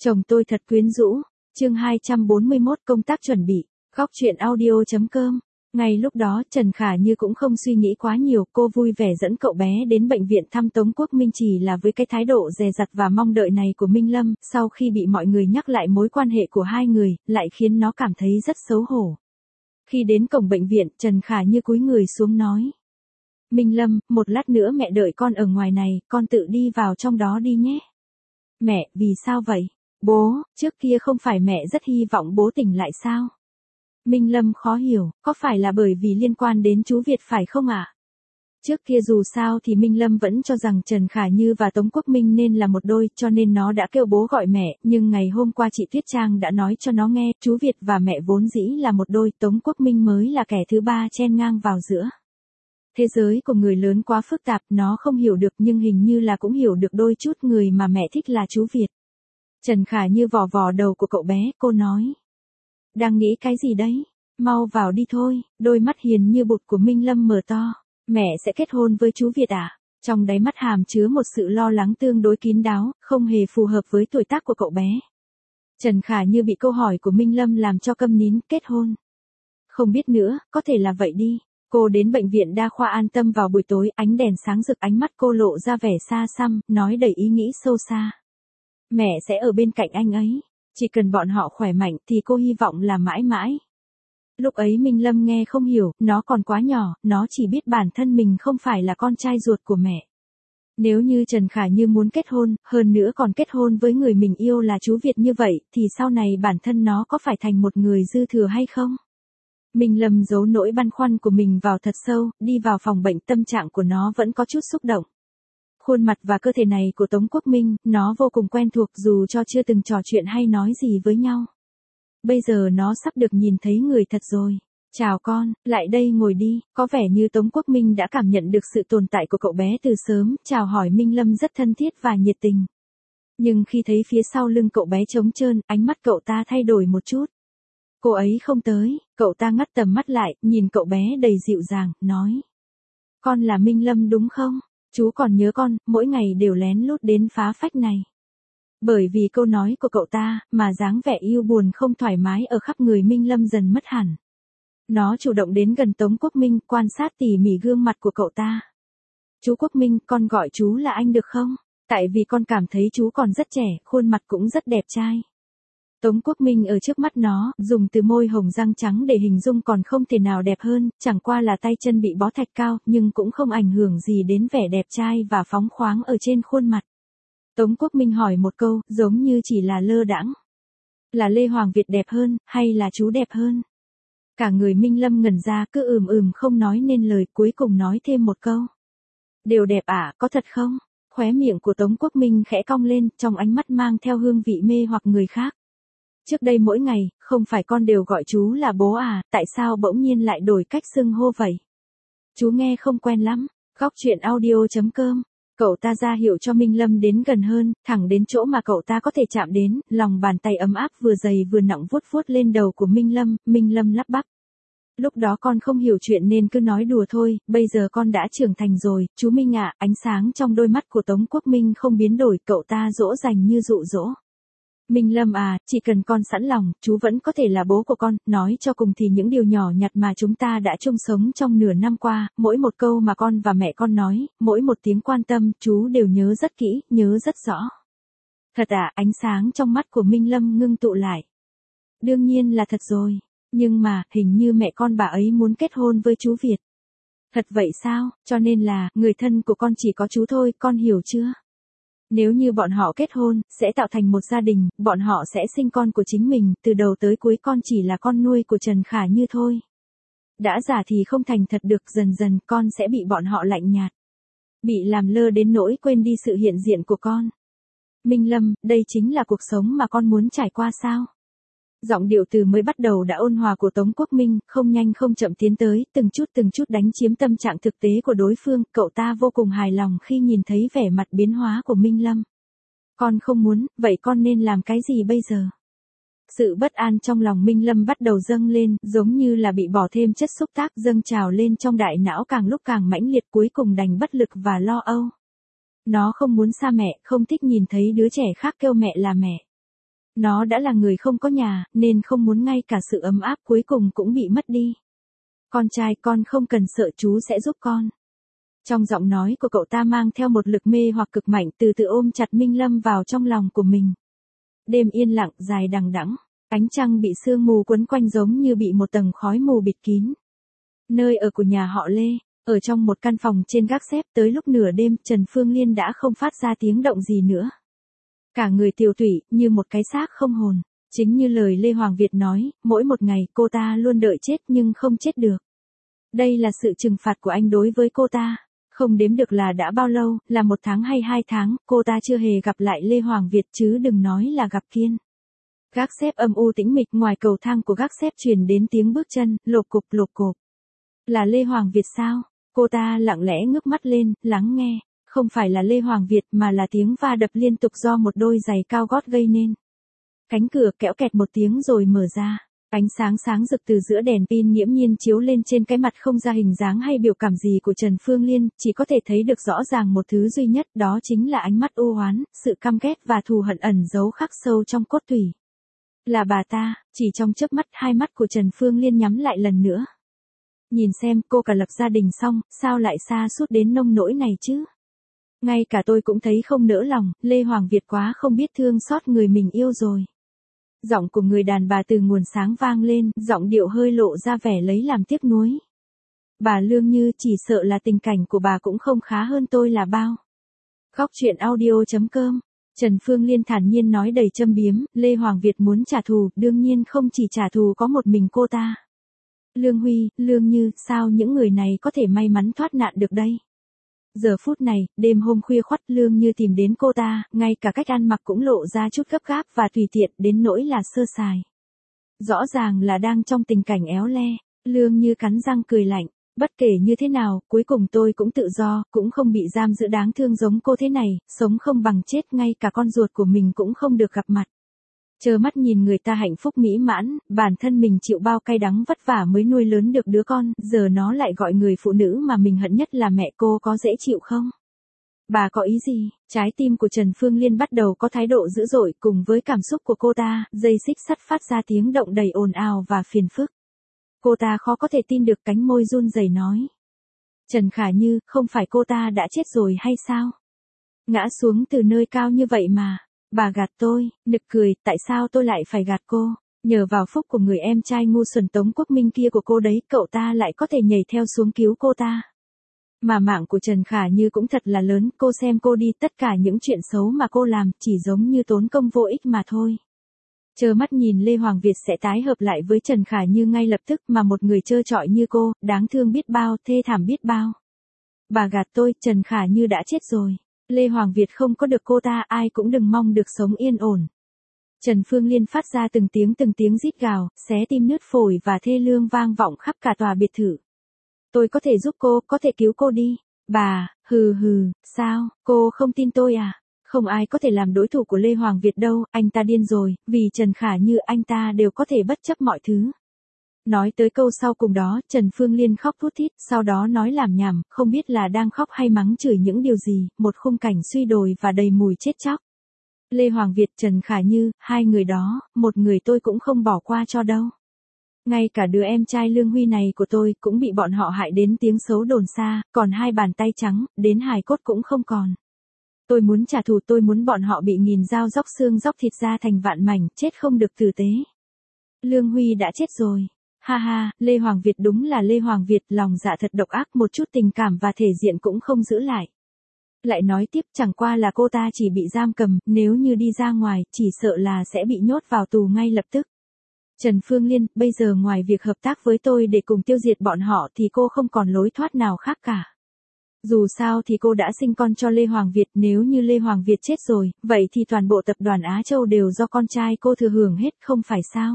Chồng tôi thật quyến rũ. Chương 241 công tác chuẩn bị. Góc truyện audio.com. Ngay lúc đó Trần Khả Như cũng không suy nghĩ quá nhiều, cô vui vẻ dẫn cậu bé đến bệnh viện thăm Tống Quốc Minh chỉ là với cái thái độ dè dặt và mong đợi này của Minh Lâm, sau khi bị mọi người nhắc lại mối quan hệ của hai người, lại khiến nó cảm thấy rất xấu hổ. Khi đến cổng bệnh viện, Trần Khả Như cúi người xuống nói. Minh Lâm, một lát nữa mẹ đợi con ở ngoài này, con tự đi vào trong đó đi nhé. Mẹ, vì sao vậy? Bố, trước kia không phải mẹ rất hy vọng bố tỉnh lại sao? Minh Lâm khó hiểu, có phải là bởi vì liên quan đến chú Việt phải không ạ? Trước kia dù sao thì Minh Lâm vẫn cho rằng Trần Khả Như và Tống Quốc Minh nên là một đôi, cho nên nó đã kêu bố gọi mẹ, nhưng ngày hôm qua chị Tuyết Trang đã nói cho nó nghe, chú Việt và mẹ vốn dĩ là một đôi, Tống Quốc Minh mới là kẻ thứ ba chen ngang vào giữa. Thế giới của người lớn quá phức tạp, nó không hiểu được nhưng hình như là cũng hiểu được đôi chút, người mà mẹ thích là chú Việt. Trần Khả Như vò vò đầu của cậu bé, cô nói. Đang nghĩ cái gì đấy? Mau vào đi thôi. Đôi mắt hiền như bụt của Minh Lâm mở to. Mẹ sẽ kết hôn với chú Việt à? Trong đáy mắt hàm chứa một sự lo lắng tương đối kín đáo, không hề phù hợp với tuổi tác của cậu bé. Trần Khả Như bị câu hỏi của Minh Lâm làm cho câm nín. Kết hôn? Không biết nữa, có thể là vậy đi. Cô đến bệnh viện đa khoa An Tâm vào buổi tối, ánh đèn sáng rực, ánh mắt cô lộ ra vẻ xa xăm, nói đầy ý nghĩ sâu xa. Mẹ sẽ ở bên cạnh anh ấy. Chỉ cần bọn họ khỏe mạnh thì cô hy vọng là mãi mãi. Lúc ấy Minh Lâm nghe không hiểu, nó còn quá nhỏ, nó chỉ biết bản thân mình không phải là con trai ruột của mẹ. Nếu như Trần Khả Như muốn kết hôn, hơn nữa còn kết hôn với người mình yêu là chú Việt như vậy, thì sau này bản thân nó có phải thành một người dư thừa hay không? Minh Lâm giấu nỗi băn khoăn của mình vào thật sâu, đi vào phòng bệnh, tâm trạng của nó vẫn có chút xúc động. Khuôn mặt và cơ thể này của Tống Quốc Minh, nó vô cùng quen thuộc dù cho chưa từng trò chuyện hay nói gì với nhau. Bây giờ nó sắp được nhìn thấy người thật rồi. Chào con, lại đây ngồi đi, có vẻ như Tống Quốc Minh đã cảm nhận được sự tồn tại của cậu bé từ sớm, chào hỏi Minh Lâm rất thân thiết và nhiệt tình. Nhưng khi thấy phía sau lưng cậu bé trống trơn, ánh mắt cậu ta thay đổi một chút. Cô ấy không tới, cậu ta ngắt tầm mắt lại, nhìn cậu bé đầy dịu dàng, nói. Con là Minh Lâm đúng không? Chú còn nhớ con, mỗi ngày đều lén lút đến phá phách này. Bởi vì câu nói của cậu ta, mà dáng vẻ yêu buồn không thoải mái ở khắp người Minh Lâm dần mất hẳn. Nó chủ động đến gần Tống Quốc Minh, quan sát tỉ mỉ gương mặt của cậu ta. Chú Quốc Minh, con gọi chú là anh được không? Tại vì con cảm thấy chú còn rất trẻ, khuôn mặt cũng rất đẹp trai. Tống Quốc Minh ở trước mắt nó, dùng từ môi hồng răng trắng để hình dung còn không thể nào đẹp hơn, chẳng qua là tay chân bị bó thạch cao, nhưng cũng không ảnh hưởng gì đến vẻ đẹp trai và phóng khoáng ở trên khuôn mặt. Tống Quốc Minh hỏi một câu, giống như chỉ là lơ đãng. Là Lê Hoàng Việt đẹp hơn, hay là chú đẹp hơn? Cả người Minh Lâm ngẩn ra, cứ không nói nên lời, cuối cùng nói thêm một câu. Đều đẹp à, có thật không? Khóe miệng của Tống Quốc Minh khẽ cong lên, trong ánh mắt mang theo hương vị mê hoặc người khác. Trước đây mỗi ngày, không phải con đều gọi chú là bố à, tại sao bỗng nhiên lại đổi cách xưng hô vậy? Chú nghe không quen lắm. Góc truyện audio.com. Cậu ta ra hiệu cho Minh Lâm đến gần hơn, thẳng đến chỗ mà cậu ta có thể chạm đến, lòng bàn tay ấm áp vừa dày vừa nặng vuốt vuốt lên đầu của Minh Lâm lắp bắp. Lúc đó con không hiểu chuyện nên cứ nói đùa thôi, bây giờ con đã trưởng thành rồi, chú Minh ạ. Ánh sáng trong đôi mắt của Tống Quốc Minh không biến đổi, cậu ta dỗ dành như dụ dỗ. Minh Lâm à, chỉ cần con sẵn lòng, chú vẫn có thể là bố của con, nói cho cùng thì những điều nhỏ nhặt mà chúng ta đã chung sống trong nửa năm qua, mỗi một câu mà con và mẹ con nói, mỗi một tiếng quan tâm, chú đều nhớ rất kỹ, nhớ rất rõ. Thật à, ánh sáng trong mắt của Minh Lâm ngưng tụ lại. Đương nhiên là thật rồi, nhưng mà, hình như mẹ con bà ấy muốn kết hôn với chú Việt. Thật vậy sao, cho nên là, người thân của con chỉ có chú thôi, con hiểu chưa? Nếu như bọn họ kết hôn, sẽ tạo thành một gia đình, bọn họ sẽ sinh con của chính mình, từ đầu tới cuối con chỉ là con nuôi của Trần Khả Như thôi. Đã giả thì không thành thật được, dần dần con sẽ bị bọn họ lạnh nhạt. Bị làm lơ đến nỗi quên đi sự hiện diện của con. Minh Lâm, đây chính là cuộc sống mà con muốn trải qua sao? Giọng điệu từ mới bắt đầu đã ôn hòa của Tống Quốc Minh, không nhanh không chậm tiến tới, từng chút đánh chiếm tâm trạng thực tế của đối phương, cậu ta vô cùng hài lòng khi nhìn thấy vẻ mặt biến hóa của Minh Lâm. Con không muốn, vậy con nên làm cái gì bây giờ? Sự bất an trong lòng Minh Lâm bắt đầu dâng lên, giống như là bị bỏ thêm chất xúc tác dâng trào lên trong đại não càng lúc càng mãnh liệt, cuối cùng đành bất lực và lo âu. Nó không muốn xa mẹ, không thích nhìn thấy đứa trẻ khác kêu mẹ là mẹ. Nó đã là người không có nhà, nên không muốn ngay cả sự ấm áp cuối cùng cũng bị mất đi. Con trai, con không cần sợ, chú sẽ giúp con. Trong giọng nói của cậu ta mang theo một lực mê hoặc cực mạnh, từ từ ôm chặt Minh Lâm vào trong lòng của mình. Đêm yên lặng, dài đằng đẵng, ánh trăng bị sương mù quấn quanh giống như bị một tầng khói mù bịt kín. Nơi ở của nhà họ Lê, ở trong một căn phòng trên gác xếp, tới lúc nửa đêm, Trần Phương Liên đã không phát ra tiếng động gì nữa. Cả người tiều tụy, như một cái xác không hồn. Chính như lời Lê Hoàng Việt nói, mỗi một ngày cô ta luôn đợi chết nhưng không chết được. Đây là sự trừng phạt của anh đối với cô ta. Không đếm được là đã bao lâu, là 1 tháng hay 2 tháng, cô ta chưa hề gặp lại Lê Hoàng Việt, chứ đừng nói là gặp Kiên. Gác xếp âm u tĩnh mịch, ngoài cầu thang của gác xếp truyền đến tiếng bước chân, lộp cộp lộp cộp. Là Lê Hoàng Việt sao? Cô ta lặng lẽ ngước mắt lên, lắng nghe. Không phải là Lê Hoàng Việt mà là tiếng va đập liên tục do một đôi giày cao gót gây nên. Cánh cửa kẽo kẹt một tiếng rồi mở ra. Ánh sáng sáng rực từ giữa đèn pin nghiễm nhiên chiếu lên trên cái mặt không ra hình dáng hay biểu cảm gì của Trần Phương Liên, chỉ có thể thấy được rõ ràng một thứ duy nhất, đó chính là ánh mắt u oán, sự căm ghét và thù hận ẩn giấu khắc sâu trong cốt tủy. Là bà ta, chỉ trong chớp mắt, hai mắt của Trần Phương Liên nhắm lại lần nữa. Nhìn xem, cô cả lập gia đình xong, sao lại sa sút đến nông nỗi này chứ? Ngay cả tôi cũng thấy không nỡ lòng, Lê Hoàng Việt quá không biết thương xót người mình yêu rồi. Giọng của người đàn bà từ nguồn sáng vang lên, giọng điệu hơi lộ ra vẻ lấy làm tiếc nuối. Bà Lương Như, chỉ sợ là tình cảnh của bà cũng không khá hơn tôi là bao. Góc truyện audio.com. Trần Phương Liên thản nhiên nói đầy châm biếm, Lê Hoàng Việt muốn trả thù, đương nhiên không chỉ trả thù có một mình cô ta. Lương Huy, Lương Như, sao những người này có thể may mắn thoát nạn được đây? Giờ phút này, đêm hôm khuya khoắt, Lương Như tìm đến cô ta, ngay cả cách ăn mặc cũng lộ ra chút gấp gáp và tùy tiện, đến nỗi là sơ sài. Rõ ràng là đang trong tình cảnh éo le. Lương Như cắn răng cười lạnh, bất kể như thế nào, cuối cùng tôi cũng tự do, cũng không bị giam giữ đáng thương giống cô thế này, sống không bằng chết, ngay cả con ruột của mình cũng không được gặp mặt. Trơ mắt nhìn người ta hạnh phúc mỹ mãn, bản thân mình chịu bao cay đắng vất vả mới nuôi lớn được đứa con, giờ nó lại gọi người phụ nữ mà mình hận nhất là mẹ cô, có dễ chịu không? Bà có ý gì? Trái tim của Trần Phương Liên bắt đầu có thái độ dữ dội, cùng với cảm xúc của cô ta, dây xích sắt phát ra tiếng động đầy ồn ào và phiền phức. Cô ta khó có thể tin được, cánh môi run rẩy nói. Trần Khả Như, không phải cô ta đã chết rồi hay sao? Ngã xuống từ nơi cao như vậy mà. Bà gạt tôi, nực cười, tại sao tôi lại phải gạt cô? Nhờ vào phúc của người em trai ngu xuẩn Tống Quốc Minh kia của cô đấy, cậu ta lại có thể nhảy theo xuống cứu cô ta. Mà mạng của Trần Khả Như cũng thật là lớn, cô xem cô đi, tất cả những chuyện xấu mà cô làm, chỉ giống như tốn công vô ích mà thôi. Trơ mắt nhìn Lê Hoàng Việt sẽ tái hợp lại với Trần Khả Như ngay lập tức, mà một người trơ trọi như cô, đáng thương biết bao, thê thảm biết bao. Bà gạt tôi, Trần Khả Như đã chết rồi. Lê Hoàng Việt không có được cô ta, ai cũng đừng mong được sống yên ổn. Trần Phương Liên phát ra từng tiếng rít gào, xé tim nứt phổi và thê lương vang vọng khắp cả tòa biệt thự. Tôi có thể giúp cô, có thể cứu cô đi. Bà, hừ, sao, cô không tin tôi à? Không ai có thể làm đối thủ của Lê Hoàng Việt đâu, anh ta điên rồi, vì Trần Khả Như anh ta đều có thể bất chấp mọi thứ. Nói tới câu sau cùng đó, Trần Phương Liên khóc thút thít, sau đó nói lảm nhảm, không biết là đang khóc hay mắng chửi những điều gì, một khung cảnh suy đồi và đầy mùi chết chóc. Lê Hoàng Việt, Trần Khả Như, hai người đó, một người tôi cũng không bỏ qua cho đâu. Ngay cả đứa em trai Lương Huy này của tôi cũng bị bọn họ hại đến tiếng xấu đồn xa, còn hai bàn tay trắng, đến hài cốt cũng không còn. Tôi muốn trả thù, tôi muốn bọn họ bị nghìn dao róc xương róc thịt ra thành vạn mảnh, chết không được tử tế. Lương Huy đã chết rồi. Ha ha, Lê Hoàng Việt đúng là Lê Hoàng Việt, lòng dạ thật độc ác, một chút tình cảm và thể diện cũng không giữ lại. Lại nói tiếp, chẳng qua là cô ta chỉ bị giam cầm, nếu như đi ra ngoài, chỉ sợ là sẽ bị nhốt vào tù ngay lập tức. Trần Phương Liên, bây giờ ngoài việc hợp tác với tôi để cùng tiêu diệt bọn họ thì cô không còn lối thoát nào khác cả. Dù sao thì cô đã sinh con cho Lê Hoàng Việt, nếu như Lê Hoàng Việt chết rồi, vậy thì toàn bộ tập đoàn Á Châu đều do con trai cô thừa hưởng hết, không phải sao?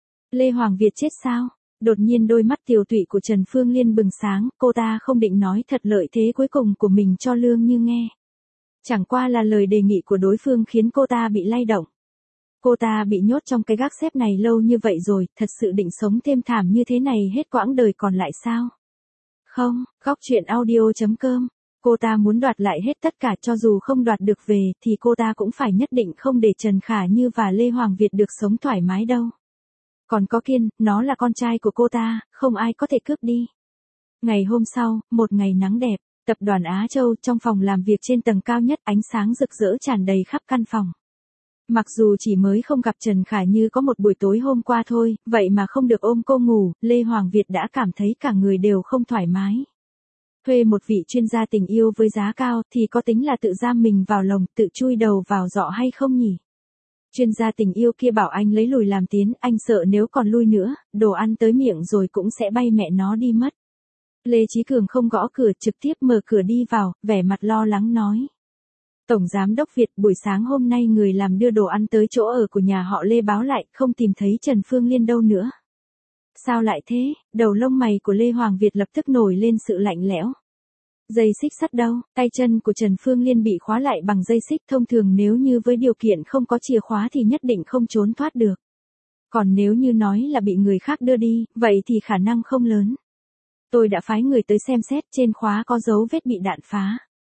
Lê Hoàng Việt chết sao? Đột nhiên đôi mắt tiều tụy của Trần Phương Liên bừng sáng, cô ta không định nói thật lợi thế cuối cùng của mình cho Lương Như nghe. Chẳng qua là lời đề nghị của đối phương khiến cô ta bị lay động. Cô ta bị nhốt trong cái gác xếp này lâu như vậy rồi, thật sự định sống thêm thảm như thế này hết quãng đời còn lại sao? Không, góc truyện audio.com Cô ta muốn đoạt lại hết tất cả, cho dù không đoạt được về thì cô ta cũng phải nhất định không để Trần Khả Như và Lê Hoàng Việt được sống thoải mái đâu. Còn có Kiên, nó là con trai của cô ta, không ai có thể cướp đi. Ngày hôm sau, một ngày nắng đẹp, tập đoàn Á Châu trong phòng làm việc trên tầng cao nhất, ánh sáng rực rỡ tràn đầy khắp căn phòng. Mặc dù chỉ mới không gặp Trần Khả Như có một buổi tối hôm qua thôi, vậy mà không được ôm cô ngủ, Lê Hoàng Việt đã cảm thấy cả người đều không thoải mái. Thuê một vị chuyên gia tình yêu với giá cao thì có tính là tự giam mình vào lồng, tự chui đầu vào giọ hay không nhỉ? Chuyên gia tình yêu kia bảo anh lấy lùi làm tiến, anh sợ nếu còn lui nữa, đồ ăn tới miệng rồi cũng sẽ bay mẹ nó đi mất. Lê Chí Cường không gõ cửa, trực tiếp mở cửa đi vào, vẻ mặt lo lắng nói. Tổng Giám đốc Việt, buổi sáng hôm nay người làm đưa đồ ăn tới chỗ ở của nhà họ Lê báo lại, không tìm thấy Trần Phương Liên đâu nữa. Sao lại thế? Đầu lông mày của Lê Hoàng Việt lập tức nổi lên sự lạnh lẽo. Dây xích sắt đâu? Tay chân của Trần Phương Liên bị khóa lại bằng dây xích, thông thường nếu như với điều kiện không có chìa khóa thì nhất định không trốn thoát được. Còn nếu như nói là bị người khác đưa đi, vậy thì khả năng không lớn. Tôi đã phái người tới xem xét, trên khóa có dấu vết bị đạn phá.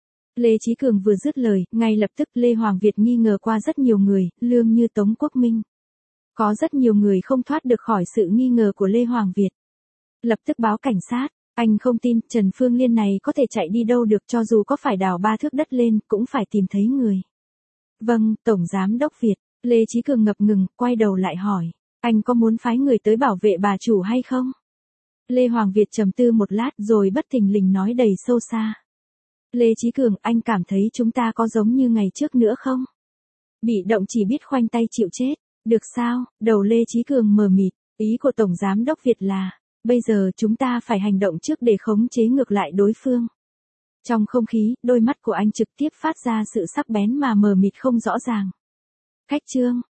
Lê Chí Cường vừa dứt lời, ngay lập tức Lê Hoàng Việt nghi ngờ qua rất nhiều người, lương như Tống Quốc Minh. Có rất nhiều người không thoát được khỏi sự nghi ngờ của Lê Hoàng Việt. Lập tức báo cảnh sát, anh không tin Trần Phương Liên này có thể chạy đi đâu được, cho dù có phải đào 3 thước đất lên, cũng phải tìm thấy người. Vâng, Tổng Giám đốc Việt, Lê Chí Cường ngập ngừng, quay đầu lại hỏi, anh có muốn phái người tới bảo vệ bà chủ hay không? Lê Hoàng Việt trầm tư một lát rồi bất thình lình nói đầy sâu xa. Lê Chí Cường, anh cảm thấy chúng ta có giống như ngày trước nữa không? Bị động chỉ biết khoanh tay chịu chết, được sao? Đầu Lê Chí Cường mờ mịt, ý của Tổng Giám đốc Việt là, bây giờ chúng ta phải hành động trước để khống chế ngược lại đối phương. Trong không khí, đôi mắt của anh trực tiếp phát ra sự sắc bén mà mờ mịt không rõ ràng. Khách trương,